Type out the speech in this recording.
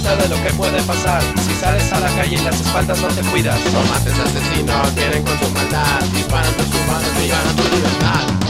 cuenta de lo que puede pasar si sales a la calle y las espaldas no te cuidas. Tomates asesinos vienen con su maldad, disparan tus humanos y ganan tu libertad.